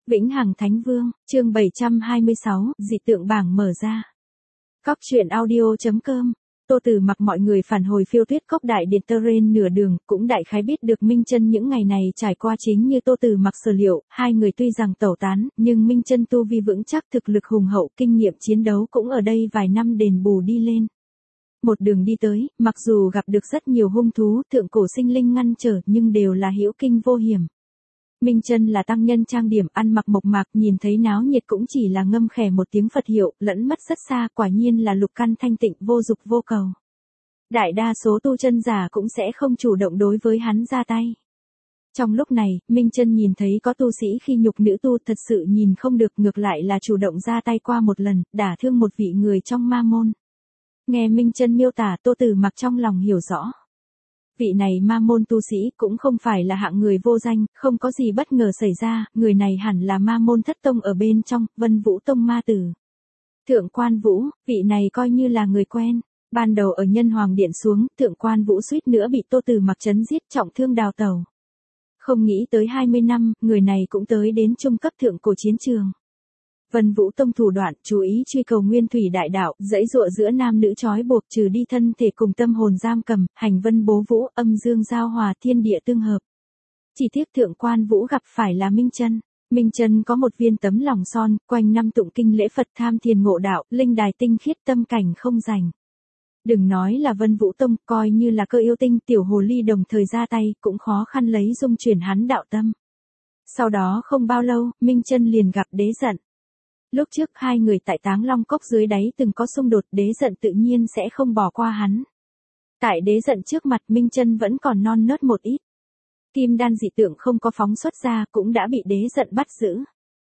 Vĩnh Hằng Thánh Vương, chương 726, dị tượng bảng mở ra. Cóc truyện audio.com. Tô Tử Mặc mọi người phản hồi phiêu tuyết cốc đại điện Terrain nửa đường, cũng đại khái biết được Minh Chân những ngày này trải qua chính như Tô Tử Mặc sở liệu, hai người tuy rằng tẩu tán, nhưng Minh Chân tu vi vững chắc, thực lực hùng hậu, kinh nghiệm chiến đấu cũng ở đây vài năm đền bù đi lên. Một đường đi tới, mặc dù gặp được rất nhiều hung thú, thượng cổ sinh linh ngăn trở, nhưng đều là hữu kinh vô hiểm. Minh Chân là tăng nhân trang điểm, ăn mặc mộc mạc, nhìn thấy náo nhiệt cũng chỉ là ngâm khẽ một tiếng Phật hiệu, lẫn mất rất xa, quả nhiên là lục căn thanh tịnh, vô dục vô cầu. Đại đa số tu chân giả cũng sẽ không chủ động đối với hắn ra tay. Trong lúc này, Minh Chân nhìn thấy có tu sĩ khi nhục nữ tu, thật sự nhìn không được, ngược lại là chủ động ra tay qua một lần, đả thương một vị người trong ma môn. Nghe Minh Chân miêu tả, Tô Tử Mặc trong lòng hiểu rõ. Vị này ma môn tu sĩ cũng không phải là hạng người vô danh, không có gì bất ngờ xảy ra, người này hẳn là ma môn thất tông ở bên trong, Vân Vũ Tông ma tử. Thượng Quan Vũ, vị này coi như là người quen. Ban đầu ở Nhân Hoàng Điện xuống, Thượng Quan Vũ suýt nữa bị Tô Tử Mặc chấn giết, trọng thương đào tẩu. Không nghĩ tới 20 năm, người này cũng tới đến trung cấp thượng cổ chiến trường. Vân Vũ Tông thủ đoạn, chú ý truy cầu nguyên thủy đại đạo, dãy dụa giữa nam nữ trói buộc, trừ đi thân thể cùng tâm hồn giam cầm, hành vân bố vũ, âm dương giao hòa, thiên địa tương hợp. Chỉ tiếc Thượng Quan Vũ gặp phải là Minh Chân. Minh Chân có một viên tấm lòng son, quanh năm tụng kinh lễ Phật, tham thiền ngộ đạo, linh đài tinh khiết, tâm cảnh không rành. Đừng nói là Vân Vũ Tông, coi như là Cơ Yêu Tinh, tiểu hồ ly đồng thời ra tay, cũng khó khăn lấy dung chuyển hắn đạo tâm. Sau đó không bao lâu, Minh Chân liền gặp Đế Giận. Lúc trước hai người tại Táng Long Cốc dưới đáy từng có xung đột, Đế Giận tự nhiên sẽ không bỏ qua hắn. Tại Đế Giận trước mặt, Minh Chân vẫn còn non nớt một ít. Kim đan dị tượng không có phóng xuất ra, cũng đã bị Đế Giận bắt giữ.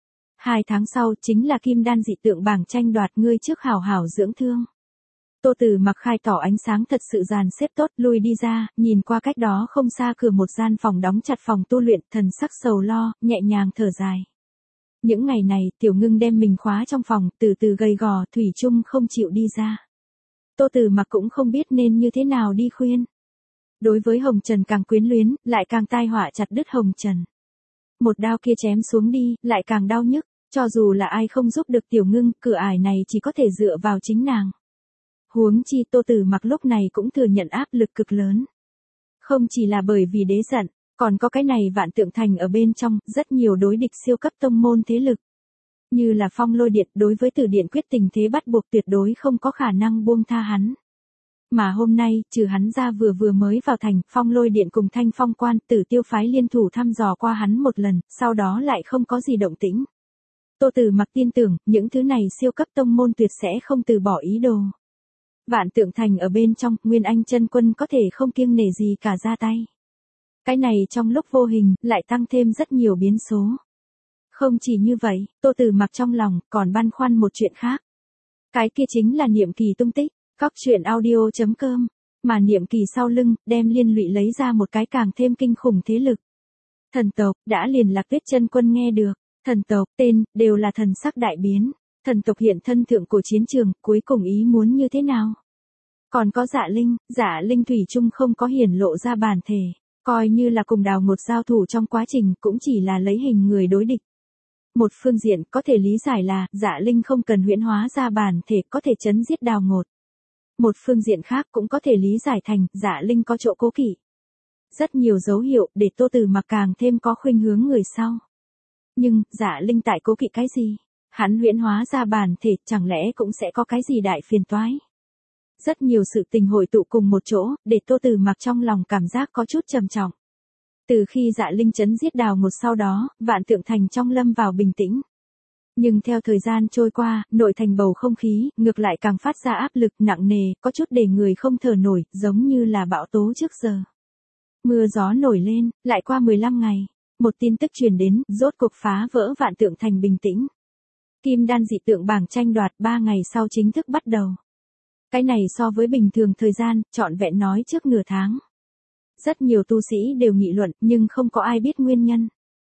2 tháng sau, chính là kim đan dị tượng bảng tranh đoạt, ngươi trước hảo hảo dưỡng thương. Tô Tử Mặc khai tỏ ánh sáng thật sự dàn xếp tốt, lui đi ra, nhìn qua cách đó không xa cửa một gian phòng đóng chặt, phòng tu luyện, thần sắc sầu lo, nhẹ nhàng thở dài. Những ngày này, Tiểu Ngưng đem mình khóa trong phòng, từ từ gầy gò, thủy chung không chịu đi ra. Tô Tử Mặc cũng không biết nên như thế nào đi khuyên. Đối với Hồng Trần càng quyến luyến, lại càng tai họa chặt đứt Hồng Trần. Một đao kia chém xuống đi, lại càng đau nhức, cho dù là ai không giúp được Tiểu Ngưng, cửa ải này chỉ có thể dựa vào chính nàng. Huống chi Tô Tử Mặc lúc này cũng thừa nhận áp lực cực lớn. Không chỉ là bởi vì Đế Giận, còn có cái này Vạn Tượng Thành ở bên trong, rất nhiều đối địch siêu cấp tông môn thế lực. Như là Phong Lôi Điện, đối với Tử Điện quyết tình thế bắt buộc, tuyệt đối không có khả năng buông tha hắn. Mà hôm nay, trừ hắn ra vừa mới vào thành, Phong Lôi Điện cùng Thanh Phong Quan, Tử Tiêu phái liên thủ thăm dò qua hắn một lần, sau đó lại không có gì động tĩnh. Tô Tử Mặc tin tưởng, những thứ này siêu cấp tông môn tuyệt sẽ không từ bỏ ý đồ. Vạn Tượng Thành ở bên trong, Nguyên Anh chân quân có thể không kiêng nể gì cả ra tay. Cái này trong lúc vô hình, lại tăng thêm rất nhiều biến số. Không chỉ như vậy, Tô Tử Mặc trong lòng, còn băn khoăn một chuyện khác. Cái kia chính là Niệm Kỳ tung tích, cóc truyện audio.com, mà Niệm Kỳ sau lưng, đem liên lụy lấy ra một cái càng thêm kinh khủng thế lực. Thần tộc, đã liền Lạc Tuyết chân quân nghe được, thần tộc, tên, đều là thần sắc đại biến. Thần tộc hiện thân thượng cổ chiến trường, cuối cùng ý muốn như thế nào? Còn có Dạ Linh thủy chung không có hiển lộ ra bản thể, coi như là cùng Đào Ngột giao thủ trong quá trình, cũng chỉ là lấy hình người đối địch. Một phương diện có thể lý giải là, Dạ Linh không cần huyễn hóa ra bản thể, có thể chấn giết Đào Ngột. Một phương diện khác cũng có thể lý giải thành, Dạ Linh có chỗ cố kỵ. Rất nhiều dấu hiệu, để Tô Tử Mặc càng thêm có khuynh hướng người sau. Nhưng, Dạ Linh tại cố kỵ cái gì? Hắn huyễn hóa ra bản thể, chẳng lẽ cũng sẽ có cái gì đại phiền toái? Rất nhiều sự tình hội tụ cùng một chỗ, để Tô Tử Mặc trong lòng cảm giác có chút trầm trọng. Từ khi Dạ Linh chấn giết Đào Ngột sau đó, Vạn Tượng Thành trong lâm vào bình tĩnh. Nhưng theo thời gian trôi qua, nội thành bầu không khí, ngược lại càng phát ra áp lực nặng nề, có chút để người không thở nổi, giống như là bão tố trước giờ. Mưa gió nổi lên, lại qua 15 ngày. Một tin tức truyền đến, rốt cuộc phá vỡ Vạn Tượng Thành bình tĩnh. Kim đan dị tượng bảng tranh đoạt 3 ngày sau chính thức bắt đầu. Cái này so với bình thường thời gian, trọn vẹn nói trước nửa tháng. Rất nhiều tu sĩ đều nghị luận, nhưng không có ai biết nguyên nhân.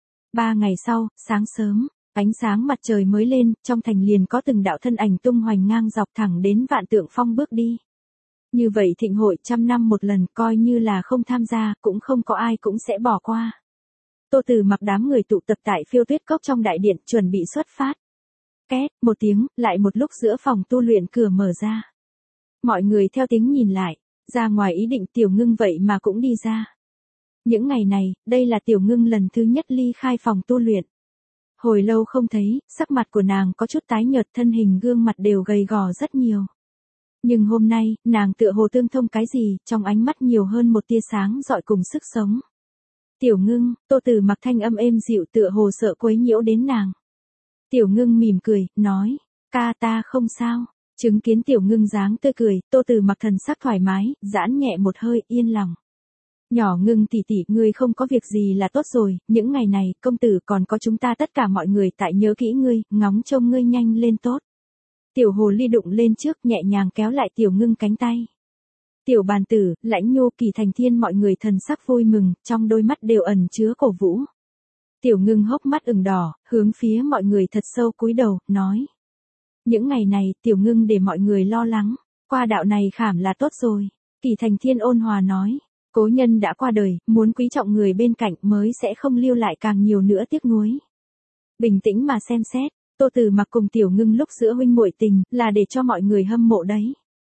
3 ngày sau, sáng sớm, ánh sáng mặt trời mới lên, trong thành liền có từng đạo thân ảnh tung hoành ngang dọc thẳng đến Vạn Tượng Phong bước đi. Như vậy thịnh hội 100 năm một lần, coi như là không tham gia, cũng không có ai cũng sẽ bỏ qua. Tô Từ Mặc đám người tụ tập tại Phiêu Tuyết Cốc trong đại điện chuẩn bị xuất phát. Két, một tiếng, lại một lúc giữa phòng tu luyện cửa mở ra. Mọi người theo tiếng nhìn lại, ra ngoài ý định Tiểu Ngưng vậy mà cũng đi ra. Những ngày này, đây là Tiểu Ngưng lần thứ nhất ly khai phòng tu luyện. Hồi lâu không thấy, sắc mặt của nàng có chút tái nhợt, thân hình gương mặt đều gầy gò rất nhiều. Nhưng hôm nay, nàng tựa hồ tương thông cái gì, trong ánh mắt nhiều hơn một tia sáng rọi cùng sức sống. Tiểu Ngưng, Tô Từ Mặc thanh âm êm dịu tựa hồ sợ quấy nhiễu đến nàng. Tiểu Ngưng mỉm cười, nói, ca ta không sao. Chứng kiến Tiểu Ngưng dáng tươi cười, Tô Từ Mặc thần sắc thoải mái, giãn nhẹ một hơi, yên lòng. Nhỏ Ngưng tỷ tỷ, ngươi không có việc gì là tốt rồi, những ngày này, công tử còn có chúng ta tất cả mọi người tại nhớ kỹ ngươi, ngóng trông ngươi nhanh lên tốt. Tiểu Hồ Ly đụng lên trước, nhẹ nhàng kéo lại Tiểu Ngưng cánh tay. Tiểu Bàn Tử, Lãnh Nhô, Kỳ Thành Thiên mọi người thần sắc vui mừng, trong đôi mắt đều ẩn chứa cổ vũ. Tiểu Ngưng hốc mắt ửng đỏ, hướng phía mọi người thật sâu cúi đầu, nói. Những ngày này, Tiểu Ngưng để mọi người lo lắng, qua đạo này khảm là tốt rồi. Kỳ Thành Thiên ôn hòa nói, cố nhân đã qua đời, muốn quý trọng người bên cạnh mới sẽ không lưu lại càng nhiều nữa tiếc nuối. Bình tĩnh mà xem xét, Tô Từ Mặc cùng Tiểu Ngưng lúc giữa huynh muội tình, là để cho mọi người hâm mộ đấy.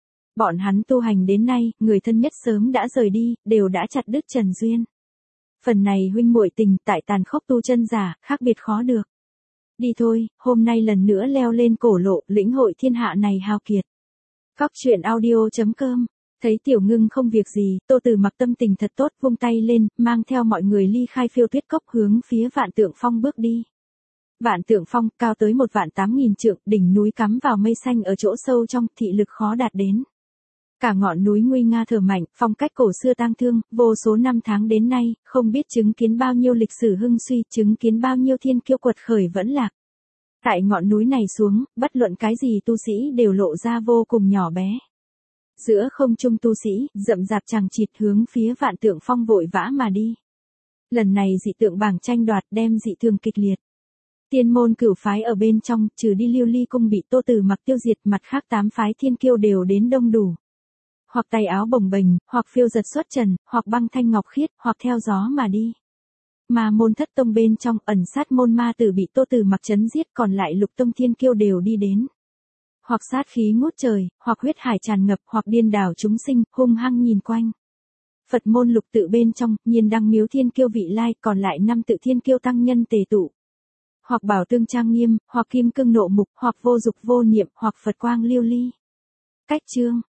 Bọn hắn tu hành đến nay, người thân nhất sớm đã rời đi, đều đã chặt đứt trần duyên. Phần này huynh muội tình tại tàn khốc tu chân giả, khác biệt khó được. Đi thôi, hôm nay lần nữa leo lên cổ lộ, lĩnh hội thiên hạ này hào kiệt. Cóc truyện audio.com. Thấy Tiểu Ngưng không việc gì, Tô Từ Mặc tâm tình thật tốt, vung tay lên, mang theo mọi người ly khai Phiêu Tuyết Cốc hướng phía Vạn Tượng Phong bước đi. Vạn Tượng Phong, cao tới 1.800.000 trượng, đỉnh núi cắm vào mây xanh ở chỗ sâu trong, thị lực khó đạt đến. Cả ngọn núi nguy nga thở mạnh, phong cách cổ xưa tang thương, vô số năm tháng đến nay, không biết chứng kiến bao nhiêu lịch sử hưng suy, chứng kiến bao nhiêu thiên kiêu quật khởi vẫn lạc. Tại ngọn núi này xuống, bất luận cái gì tu sĩ đều lộ ra vô cùng nhỏ bé. Giữa không trung tu sĩ, rậm rạp chằng chịt hướng phía Vạn Tượng Phong vội vã mà đi. Lần này dị tượng bảng tranh đoạt đem dị thường kịch liệt. Tiên môn cửu phái ở bên trong, trừ đi Lưu Ly cung bị Tô Từ Mặc tiêu diệt, mặt khác 8 phái thiên kiêu đều đến đông đủ. Hoặc tay áo bồng bềnh, hoặc phiêu giật xuất trần, hoặc băng thanh ngọc khiết, hoặc theo gió mà đi. Mà môn Thất Tông bên trong, ẩn sát môn ma tử bị Tô Từ Mặc chấn giết, còn lại Lục Tông thiên kiêu đều đi đến. Hoặc sát khí ngút trời, hoặc huyết hải tràn ngập, hoặc điên đảo chúng sinh, hung hăng nhìn quanh. Phật môn Lục tự bên trong, Nhiên Đăng Miếu thiên kiêu vị lai, còn lại 5 tự thiên kiêu tăng nhân tề tụ. Hoặc Bảo Tương trang nghiêm, hoặc Kim Cương nộ mục, hoặc Vô Dục vô niệm, hoặc Phật quang lưu ly. Cách chương